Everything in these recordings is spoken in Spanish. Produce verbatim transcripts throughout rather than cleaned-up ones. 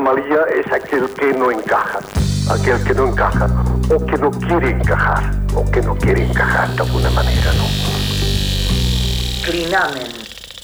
anomalía es aquel que no encaja, aquel que no encaja, o que no quiere encajar, o que no quiere encajar de alguna manera, ¿no? Clinamen.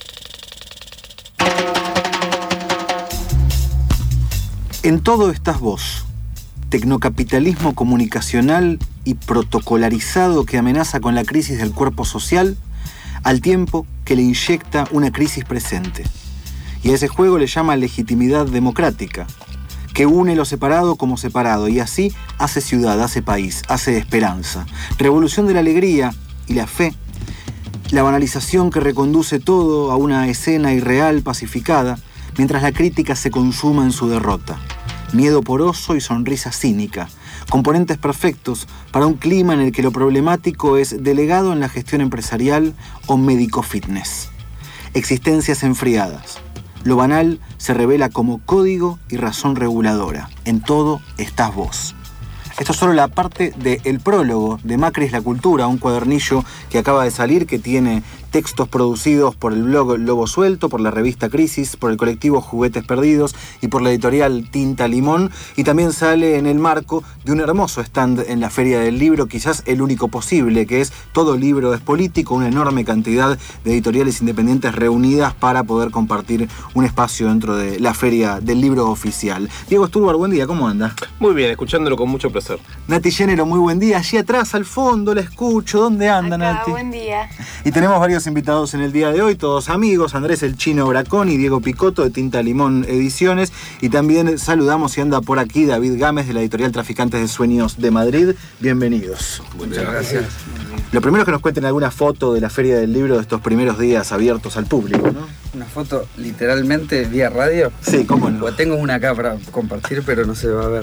En todo estás vos, tecnocapitalismo comunicacional y protocolarizado que amenaza con la crisis del cuerpo social, al tiempo que le inyecta una crisis presente. Y a ese juego le llama legitimidad democrática, que une lo separado como separado y así hace ciudad, hace país, hace esperanza. Revolución de la alegría y la fe, la banalización que reconduce todo a una escena irreal pacificada, mientras la crítica se consuma en su derrota. Miedo poroso y sonrisa cínica, componentes perfectos para un clima en el que lo problemático es delegado en la gestión empresarial o médico-fitness. Existencias enfriadas. Lo banal se revela como código y razón reguladora. En todo estás vos. Esto es solo la parte del prólogo de Macri es la cultura, un cuadernillo que acaba de salir, que tiene textos producidos por el blog Lobo Suelto, por la revista Crisis, por el colectivo Juguetes Perdidos y por la editorial Tinta Limón, y también sale en el marco de un hermoso stand en la Feria del Libro, quizás el único posible, que es Todo Libro es Político, una enorme cantidad de editoriales independientes reunidas para poder compartir un espacio dentro de la Feria del Libro oficial. Diego Sturbar, buen día, ¿cómo anda? Muy bien, escuchándolo con mucho placer. Nati Género, muy buen día. Allí atrás, al fondo, la escucho. ¿Dónde anda, Acá, Nati? Buen día. Y tenemos varios invitados en el día de hoy, todos amigos. Andrés el Chino Bracón y Diego Picotto de Tinta Limón Ediciones. Y también saludamos y anda por aquí David Gámez de la editorial Traficantes de Sueños de Madrid. Bienvenidos. Muchas gracias. Lo primero es que nos cuenten alguna foto de la Feria del Libro de estos primeros días abiertos al público, ¿no? Una foto literalmente vía radio. Sí, cómo no. Pues tengo una acá para compartir, pero no se va a ver.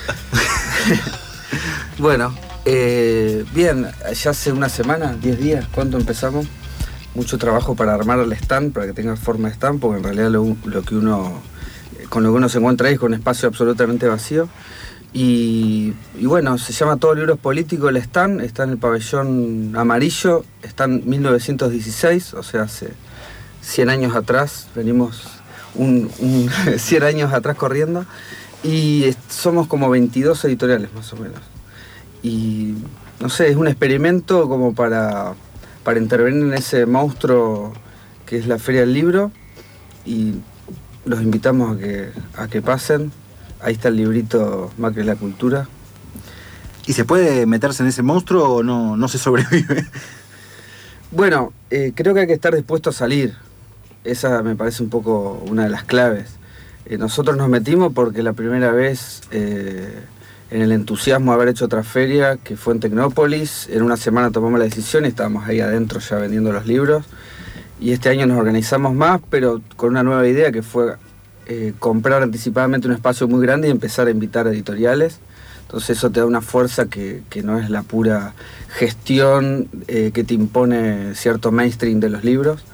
Bueno, eh, bien, ya hace una semana, diez días, ¿cuánto empezamos? Mucho trabajo para armar el stand, para que tenga forma de stand, porque en realidad lo, lo que uno, con lo que uno se encuentra ahí es con un espacio absolutamente vacío. Y, y bueno, se llama Todo Libros Políticos el stand, está en el pabellón amarillo, está en mil novecientos dieciséis, o sea, hace cien años atrás, venimos un, un cien años atrás corriendo, y somos como veintidós editoriales más o menos. Y no sé, es un experimento como para, para intervenir en ese monstruo que es la Feria del Libro, y los invitamos a que, a que pasen. Ahí está el librito Macri es la cultura. ¿Y se puede meterse en ese monstruo o no, no se sobrevive? Bueno, eh, creo que hay que estar dispuesto a salir. Esa me parece un poco una de las claves. Eh, nosotros nos metimos porque la primera vez... Eh, en el entusiasmo de haber hecho otra feria, que fue en Tecnópolis, en una semana tomamos la decisión y estábamos ahí adentro ya vendiendo los libros. Y este año nos organizamos más, pero con una nueva idea que fue eh, comprar anticipadamente un espacio muy grande y empezar a invitar a editoriales. Entonces eso te da una fuerza que, que no es la pura gestión eh, que te impone cierto mainstream de los libros.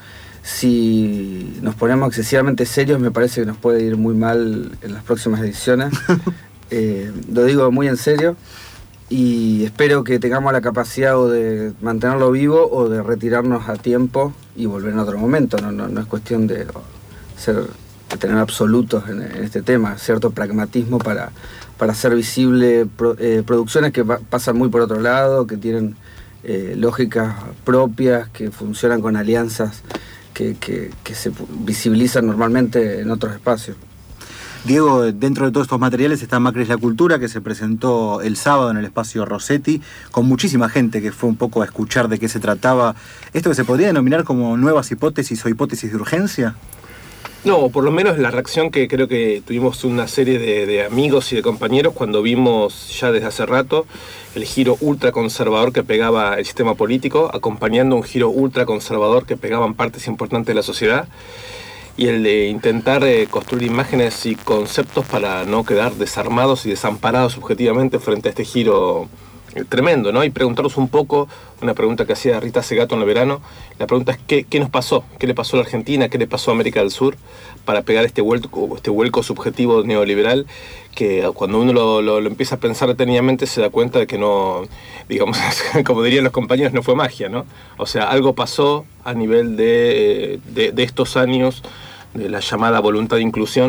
Si nos ponemos excesivamente serios, me parece que nos puede ir muy mal en las próximas ediciones. Eh, lo digo muy en serio y espero que tengamos la capacidad o de mantenerlo vivo o de retirarnos a tiempo y volver en otro momento. No, no, no es cuestión de, ser, de tener absolutos en, en este tema, cierto pragmatismo para, para hacer visible pro, eh, producciones que pa- pasan muy por otro lado, que tienen eh, lógicas propias, que funcionan con alianzas que, que, que se visibilizan normalmente en otros espacios. Diego, dentro de todos estos materiales está Macri es la cultura, que se presentó el sábado en el espacio Rossetti, con muchísima gente que fue un poco a escuchar de qué se trataba. ¿Esto que se podría denominar como nuevas hipótesis o hipótesis de urgencia? No, por lo menos la reacción que creo que tuvimos una serie de, de amigos y de compañeros cuando vimos ya desde hace rato el giro ultraconservador que pegaba el sistema político, acompañando un giro ultraconservador que pegaban partes importantes de la sociedad. Y el de intentar eh, construir imágenes y conceptos para no quedar desarmados y desamparados subjetivamente frente a este giro eh, tremendo, ¿no? Y preguntarnos un poco, una pregunta que hacía Rita Segato en el verano, la pregunta es ¿qué, qué nos pasó? ¿Qué le pasó a la Argentina? ¿Qué le pasó a América del Sur? Para pegar este vuelco, este vuelco subjetivo neoliberal que cuando uno lo, lo, lo empieza a pensar detenidamente se da cuenta de que no, digamos, como dirían los compañeros, no fue magia, ¿no? O sea, algo pasó a nivel de, de, de estos años de la llamada voluntad de inclusión,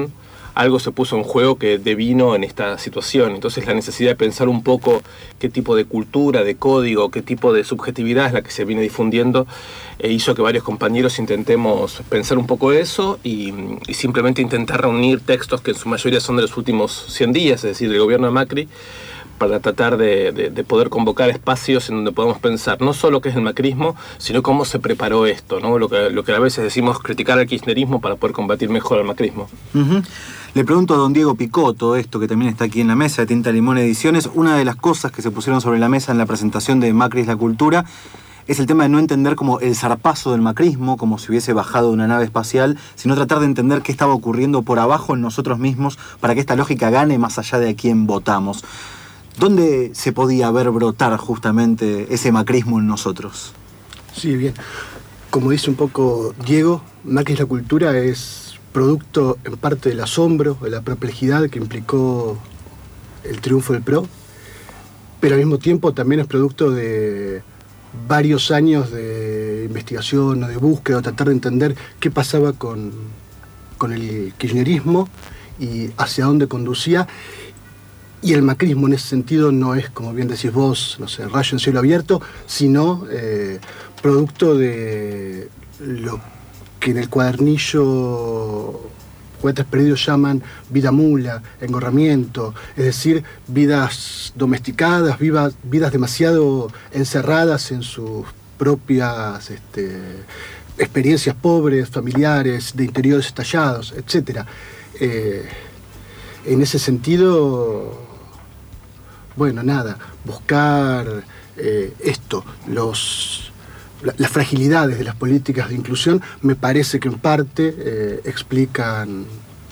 algo se puso en juego que devino en esta situación. Entonces la necesidad de pensar un poco qué tipo de cultura, de código, qué tipo de subjetividad es la que se viene difundiendo, eh, hizo que varios compañeros intentemos pensar un poco eso y, y simplemente intentar reunir textos que en su mayoría son de los últimos cien días, es decir, del gobierno de Macri, para tratar de, de, de poder convocar espacios en donde podamos pensar no solo qué es el macrismo, sino cómo se preparó esto, ¿no? Lo que, lo que a veces decimos criticar al kirchnerismo para poder combatir mejor al macrismo. Uh-huh. Le pregunto a don Diego Picó, todo esto que también está aquí en la mesa de Tinta Limón Ediciones, una de las cosas que se pusieron sobre la mesa en la presentación de Macri es la cultura, es el tema de no entender como el zarpazo del macrismo, como si hubiese bajado de una nave espacial, sino tratar de entender qué estaba ocurriendo por abajo en nosotros mismos para que esta lógica gane más allá de a quién votamos. ¿Dónde se podía ver brotar justamente ese macrismo en nosotros? Sí, bien. Como dice un poco Diego, Macri es la cultura es producto en parte del asombro, de la perplejidad que implicó el triunfo del P R O, pero al mismo tiempo también es producto de varios años de investigación o de búsqueda, o tratar de entender qué pasaba con, con el kirchnerismo y hacia dónde conducía. Y el macrismo en ese sentido no es, como bien decís vos, no sé, rayo en cielo abierto, sino eh, producto de lo que en el cuadernillo Juguetes Perdidos llaman vida mula, engorramiento, es decir, vidas domesticadas, vidas, vidas demasiado encerradas en sus propias este, experiencias pobres, familiares, de interiores estallados, etcétera. Eh, en ese sentido, bueno, nada, buscar eh, esto, los, la, las fragilidades de las políticas de inclusión, me parece que en parte eh, explican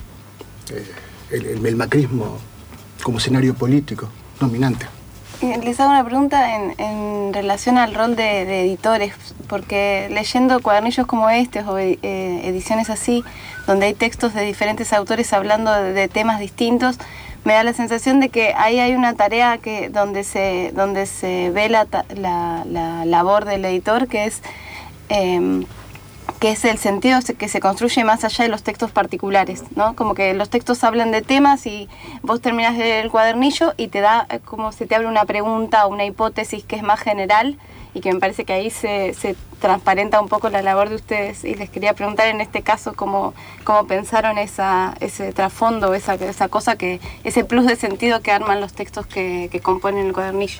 eh, el, el, el macrismo como escenario político dominante. Les hago una pregunta en, en relación al rol de, de editores, porque leyendo cuadernillos como este o eh, ediciones así, donde hay textos de diferentes autores hablando de, de temas distintos, me da la sensación de que ahí hay una tarea que donde se donde se ve la, la, la labor del editor, que es eh, que es el sentido que se construye más allá de los textos particulares, ¿no? Como que los textos hablan de temas y vos terminás de leer el cuadernillo y te da como se te abre una pregunta o una hipótesis que es más general y que me parece que ahí se, se transparenta un poco la labor de ustedes. Y les quería preguntar en este caso cómo, cómo pensaron esa, ese trasfondo, esa, esa cosa, que ese plus de sentido que arman los textos que, que componen el cuadernillo.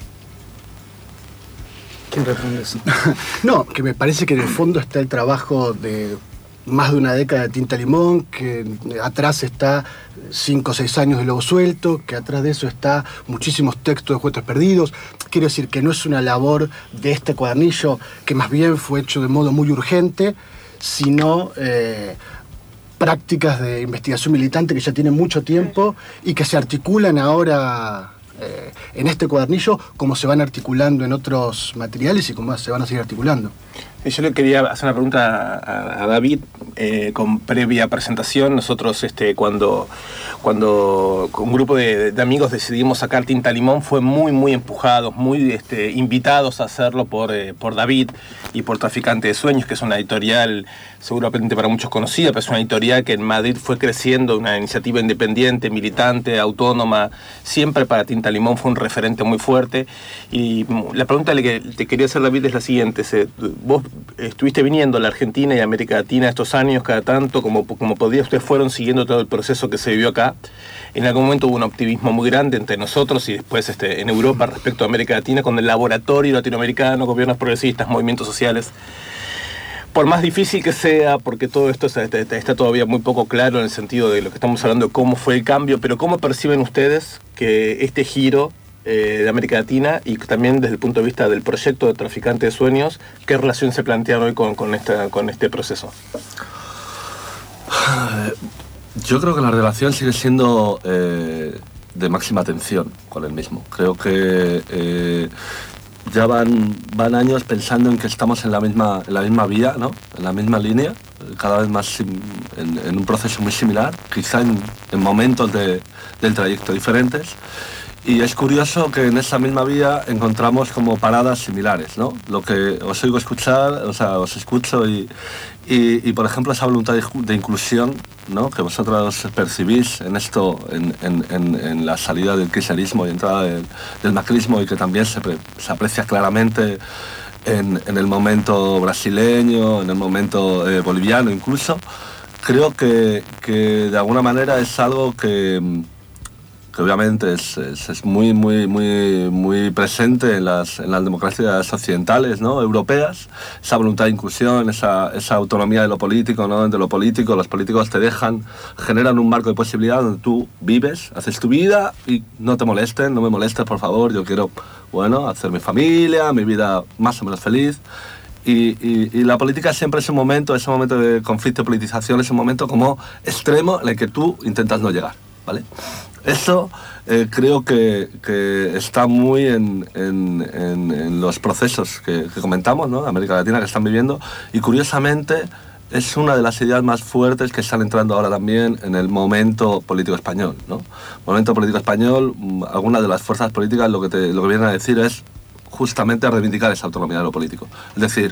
¿Quién responde eso? No, que me parece que en el fondo está el trabajo de más de una década de Tinta Limón, que atrás está cinco o seis años de Lobo Suelto, que atrás de eso está muchísimos textos de Juguetes Perdidos. Quiero decir que no es una labor de este cuadernillo que más bien fue hecho de modo muy urgente, sino eh, prácticas de investigación militante que ya tienen mucho tiempo y que se articulan ahora eh, en este cuadernillo como se van articulando en otros materiales y como se van a seguir articulando. Yo le quería hacer una pregunta a, a David eh, con previa presentación. Nosotros este, cuando, cuando con un grupo de, de amigos decidimos sacar Tinta Limón, fue muy muy empujados, muy este, invitados a hacerlo por, eh, por David y por Traficante de Sueños, que es una editorial seguramente para muchos conocida, pero es una editorial que en Madrid fue creciendo, una iniciativa independiente, militante, autónoma. Siempre para Tinta Limón fue un referente muy fuerte. Y la pregunta que te quería hacer, David, es la siguiente. Vos estuviste viniendo a la Argentina y a América Latina estos años cada tanto, como, como podía, ustedes fueron siguiendo todo el proceso que se vivió acá. En algún momento hubo un optimismo muy grande entre nosotros y después este, en Europa respecto a América Latina, con el laboratorio latinoamericano, gobiernos progresistas, movimientos sociales. Por más difícil que sea, porque todo esto está, está todavía muy poco claro en el sentido de lo que estamos hablando, cómo fue el cambio, pero ¿cómo perciben ustedes que este giro eh, de América Latina y también desde el punto de vista del proyecto de Traficante de Sueños, qué relación se plantea hoy con, con, esta, con este proceso? Yo creo que la relación sigue siendo eh, de máxima tensión con el mismo. Creo que eh, ya van, van años pensando en que estamos en la misma, en la misma vía, ¿no? En la misma línea, cada vez más en, en un proceso muy similar, quizá en, en momentos de, del trayecto diferentes. Y es curioso que en esa misma vía encontramos como paradas similares, ¿no? Lo que os oigo escuchar, o sea, os escucho y, y, y por ejemplo, esa voluntad de, de inclusión, ¿no? Que vosotros percibís en esto, en, en, en, en la salida del kirchnerismo y entrada del, del macrismo, y que también se, pre, se aprecia claramente en, en el momento brasileño, en el momento eh, boliviano incluso. Creo que, que de alguna manera es algo que... que obviamente es, es, es muy, muy, muy, muy presente en las, en las democracias occidentales, ¿no? Europeas, esa voluntad de inclusión, esa, esa autonomía de lo político, ¿no? De lo político, los políticos te dejan, generan un marco de posibilidad donde tú vives, haces tu vida y no te molesten, no me molestes, por favor, yo quiero, bueno, hacer mi familia, mi vida más o menos feliz. Y, y, y la política siempre es un momento, ese momento de conflicto y politización, es un momento como extremo en el que tú intentas no llegar, ¿vale? Eso eh, creo que, que está muy en, en, en, en los procesos que, que comentamos, ¿no? América Latina, que están viviendo, y curiosamente es una de las ideas más fuertes que están entrando ahora también en el momento político español, ¿no? Momento político español, algunas de las fuerzas políticas lo que, te, lo que vienen a decir es justamente a reivindicar esa autonomía de lo político. Es decir,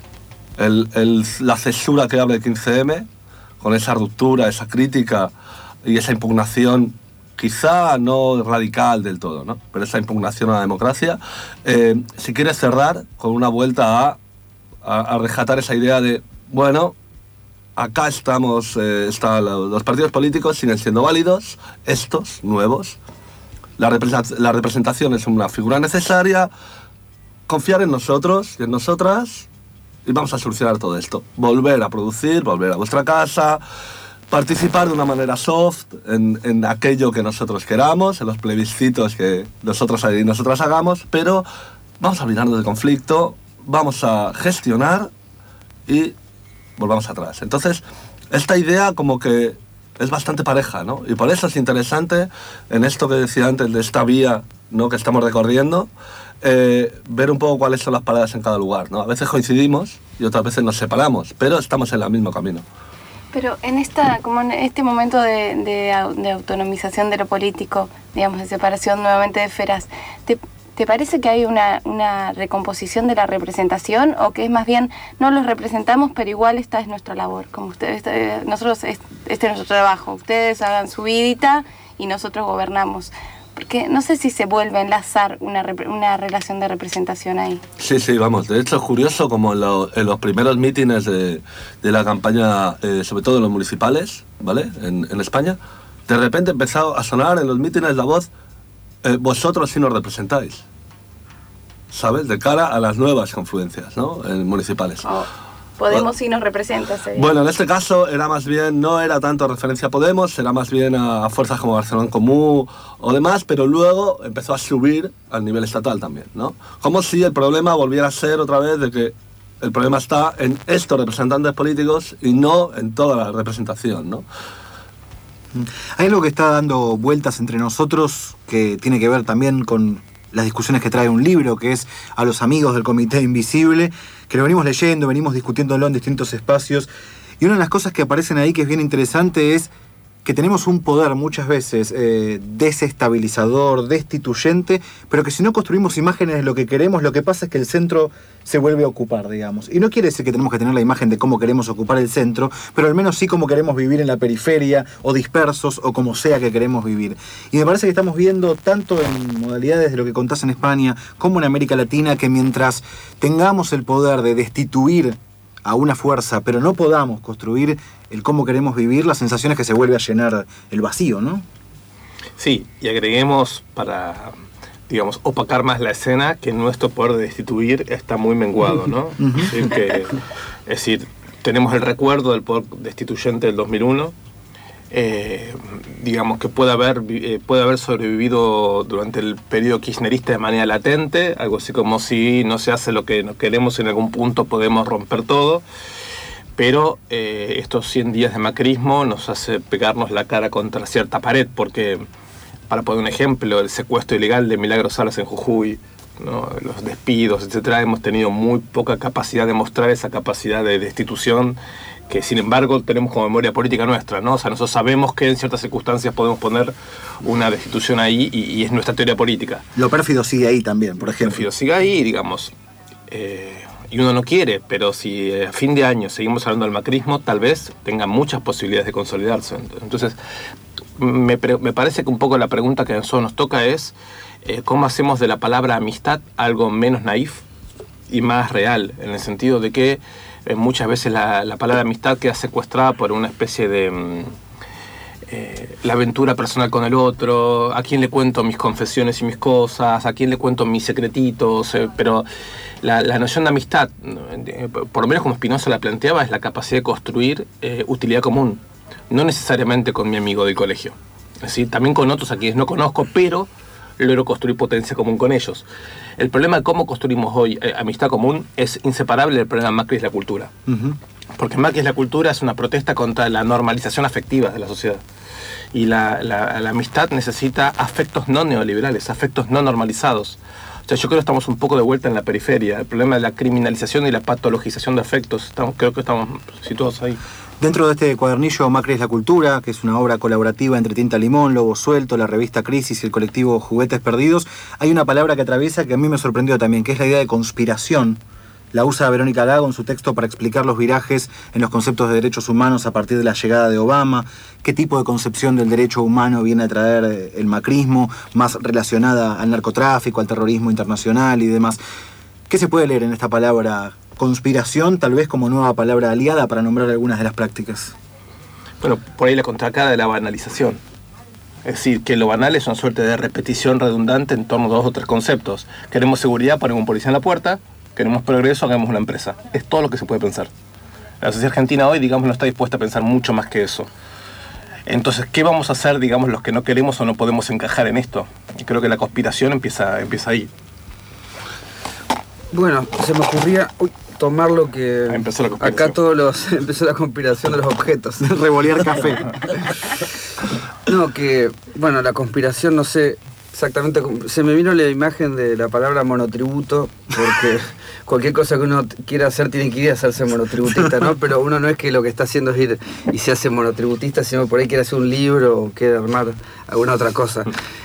el, el, la censura que habla de quince eme, con esa ruptura, esa crítica y esa impugnación, quizá no radical del todo, ¿no? Pero esa impugnación a la democracia, eh, si quiere cerrar con una vuelta a, a, a rescatar esa idea de, bueno, acá estamos, eh, está, los partidos políticos siguen siendo válidos, estos, nuevos, la, represent la representación es una figura necesaria, confiar en nosotros y en nosotras y vamos a solucionar todo esto. Volver a producir, volver a vuestra casa, participar de una manera soft en, en aquello que nosotros queramos, en los plebiscitos que nosotros y nosotras hagamos, pero vamos a olvidarnos del conflicto, vamos a gestionar y volvamos atrás. Entonces, esta idea como que es bastante pareja, ¿no? Y por eso es interesante, en esto que decía antes, de esta vía, ¿no?, que estamos recorriendo, eh, ver un poco cuáles son las paradas en cada lugar, ¿no? A veces coincidimos y otras veces nos separamos, pero estamos en el mismo camino. Pero en esta, como en este momento de, de, de autonomización de lo político, digamos, de separación nuevamente de esferas, ¿te, te parece que hay una, una recomposición de la representación o que es más bien, no los representamos, pero igual esta es nuestra labor? Como ustedes, nosotros, este es nuestro trabajo, ustedes hagan su vidita y nosotros gobernamos. Porque no sé si se vuelve a enlazar una, una relación de representación ahí. Sí, sí, vamos. De hecho, es curioso como en, lo, en los primeros mítines de, de la campaña, eh, sobre todo en los municipales, ¿vale?, en, en España, de repente empezó a sonar en los mítines la voz, eh, vosotros sí nos representáis, ¿sabes? De cara a las nuevas confluencias, ¿no?, en municipales. Oh. Podemos sí nos representa. Sería. Bueno, en este caso era más bien, no era tanto referencia a Podemos, era más bien a, a fuerzas como Barcelona en Comú o demás, pero luego empezó a subir al nivel estatal también, ¿no? Como si el problema volviera a ser otra vez de que el problema está en estos representantes políticos y no en toda la representación, ¿no? Hay algo que está dando vueltas entre nosotros que tiene que ver también con las discusiones que trae un libro, que es A los amigos del Comité Invisible, que lo venimos leyendo, venimos discutiéndolo en distintos espacios, y una de las cosas que aparecen ahí que es bien interesante es que tenemos un poder muchas veces eh, desestabilizador, destituyente, pero que si no construimos imágenes de lo que queremos, lo que pasa es que el centro se vuelve a ocupar, digamos. Y no quiere decir que tenemos que tener la imagen de cómo queremos ocupar el centro, pero al menos sí cómo queremos vivir en la periferia, o dispersos, o como sea que queremos vivir. Y me parece que estamos viendo, tanto en modalidades de lo que contás en España, como en América Latina, que mientras tengamos el poder de destituir a una fuerza, pero no podamos construir el cómo queremos vivir, la sensación es que se vuelve a llenar el vacío, ¿no? Sí, y agreguemos para, digamos, opacar más la escena, que nuestro poder de destituir está muy menguado, ¿no? Uh-huh. es, decir, que, es decir, tenemos el recuerdo del poder destituyente del dos mil uno, eh, digamos que puede haber, eh, puede haber sobrevivido durante el periodo kirchnerista de manera latente, algo así como si no se hace lo que no queremos, en algún punto podemos romper todo, pero eh, estos cien días de macrismo nos hace pegarnos la cara contra cierta pared, porque, para poner un ejemplo, el secuestro ilegal de Milagros Salas en Jujuy, ¿no?, los despidos, etcétera, hemos tenido muy poca capacidad de mostrar esa capacidad de destitución que sin embargo tenemos como memoria política nuestra, ¿no? O sea, nosotros sabemos que en ciertas circunstancias podemos poner una destitución ahí y, y es nuestra teoría política. Lo pérfido sigue ahí también, por ejemplo. Lo pérfido sigue ahí, digamos. Eh, y uno no quiere, pero si a fin de año seguimos hablando del macrismo, tal vez tenga muchas posibilidades de consolidarse. Entonces, me, me parece que un poco la pregunta que a nosotros nos toca es eh, cómo hacemos de la palabra amistad algo menos naif y más real, en el sentido de que eh, muchas veces la, la palabra amistad queda secuestrada por una especie de mm, eh, la aventura personal con el otro, a quién le cuento mis confesiones y mis cosas, a quién le cuento mis secretitos, eh, pero la, la noción de amistad, eh, por lo menos como Spinoza la planteaba, es la capacidad de construir eh, utilidad común, no necesariamente con mi amigo del colegio, es decir, también con otros a quienes no conozco, pero logro construir potencia común con ellos. El problema de cómo construimos hoy eh, amistad común es inseparable del problema de Macri es la cultura. Uh-huh. Porque Macri es la cultura es una protesta contra la normalización afectiva de la sociedad. Y la, la, la amistad necesita afectos no neoliberales, afectos no normalizados. O sea, yo creo que estamos un poco de vuelta en la periferia. El problema de la criminalización y la patologización de afectos, estamos, creo que estamos situados ahí. Dentro de este cuadernillo Macri es la cultura, que es una obra colaborativa entre Tinta Limón, Lobo Suelto, la revista Crisis y el colectivo Juguetes Perdidos, hay una palabra que atraviesa que a mí me sorprendió también, que es la idea de conspiración. La usa Verónica Lago en su texto para explicar los virajes en los conceptos de derechos humanos a partir de la llegada de Obama, qué tipo de concepción del derecho humano viene a traer el macrismo, más relacionada al narcotráfico, al terrorismo internacional y demás. ¿Qué se puede leer en esta palabra conspiración, tal vez como nueva palabra aliada para nombrar algunas de las prácticas? Bueno, por ahí la contracara de la banalización. Es decir, que lo banal es una suerte de repetición redundante en torno a dos o tres conceptos. Queremos seguridad, ponemos un policía en la puerta. Queremos progreso, hagamos una empresa. Es todo lo que se puede pensar. La sociedad argentina hoy, digamos, no está dispuesta a pensar mucho más que eso. Entonces, ¿qué vamos a hacer, digamos, los que no queremos o no podemos encajar en esto? Y creo que la conspiración empieza, empieza ahí. Bueno, se me ocurría uy, tomar lo que... Empezó la conspiración. Acá todos los... empezó la conspiración de los objetos. Revolear café. No, que... Bueno, la conspiración, no sé exactamente... Se me vino la imagen de la palabra monotributo, porque cualquier cosa que uno quiera hacer tiene que ir a hacerse monotributista, ¿no? Pero uno no es que lo que está haciendo es ir y se hace monotributista, sino por ahí quiere hacer un libro o quiere armar alguna otra cosa.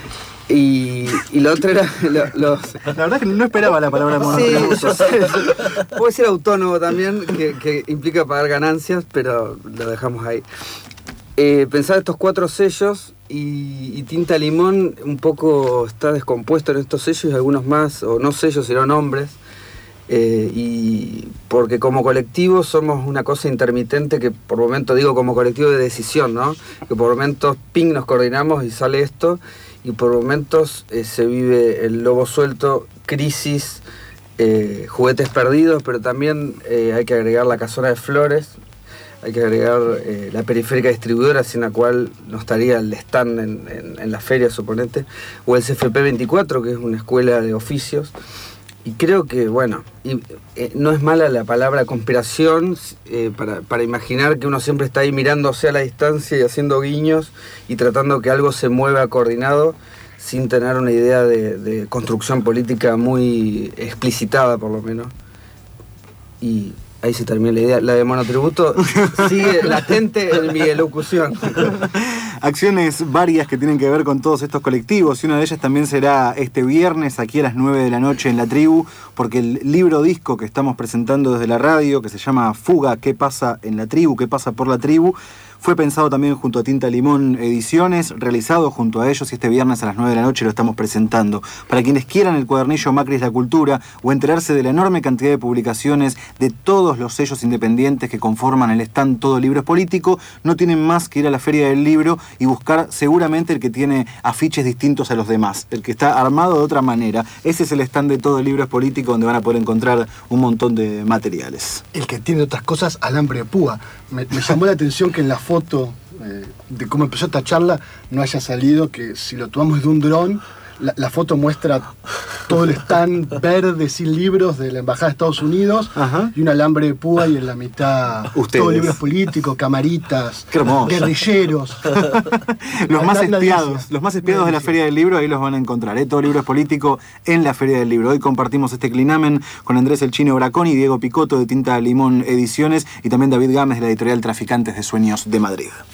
Y, y lo otro era lo, los... La verdad es que no esperaba la palabra monotributo. Sí, yo sé. Puede ser autónomo también, que, que implica pagar ganancias, pero lo dejamos ahí. Eh, pensar estos cuatro sellos y, y Tinta Limón un poco está descompuesto en estos sellos y algunos más, o no sellos, sino nombres. Eh, y porque como colectivo somos una cosa intermitente que por momentos digo como colectivo de decisión, ¿no? Que por momentos ping nos coordinamos y sale esto. Y por momentos eh, se vive el Lobo Suelto, Crisis, eh, Juguetes Perdidos, pero también eh, hay que agregar la Casona de Flores, hay que agregar eh, la Periférica Distribuidora, sin la cual no estaría el stand en, en, en la feria, suponete, o el C F P veinticuatro, que es una escuela de oficios. Y creo que, bueno, y, eh, no es mala la palabra conspiración eh, para, para imaginar que uno siempre está ahí mirándose a la distancia y haciendo guiños y tratando que algo se mueva coordinado sin tener una idea de, de construcción política muy explicitada, por lo menos. Y ahí se termina la idea. La de monotributo sigue latente en mi elocución. Acciones varias que tienen que ver con todos estos colectivos y una de ellas también será este viernes aquí a las nueve de la noche en La Tribu, porque el libro disco que estamos presentando desde la radio, que se llama Fuga, ¿qué pasa en la tribu? ¿Qué pasa por la tribu? Fue pensado también junto a Tinta Limón Ediciones, realizado junto a ellos y este viernes a las nueve de la noche lo estamos presentando. Para quienes quieran el cuadernillo Macri es la cultura o enterarse de la enorme cantidad de publicaciones de todos los sellos independientes que conforman el stand Todo Libro es Político, no tienen más que ir a la Feria del Libro y buscar seguramente el que tiene afiches distintos a los demás, el que está armado de otra manera. Ese es el stand de Todo Libro es Político, donde van a poder encontrar un montón de materiales. El que tiene otras cosas, alambre de púa. Me, me llamó la atención que en la foto eh, de cómo empezó esta charla no haya salido que si lo tomamos de un dron, La, la foto muestra todo el stand verde sin libros de la Embajada de Estados Unidos. Ajá. Y un alambre de púa y en la mitad Ustedes. todos libros políticos, camaritas, Qué hermoso. guerrilleros. Los más Nadie espiados, decía. los más espiados de Nadie la decía. Feria del Libro, ahí los van a encontrar, ¿eh? Todo libro es político en la Feria del Libro. Hoy compartimos este clinamen con Andrés El Chino Braconi, Diego Picotto de Tinta Limón Ediciones y también David Gámez de la editorial Traficantes de Sueños de Madrid.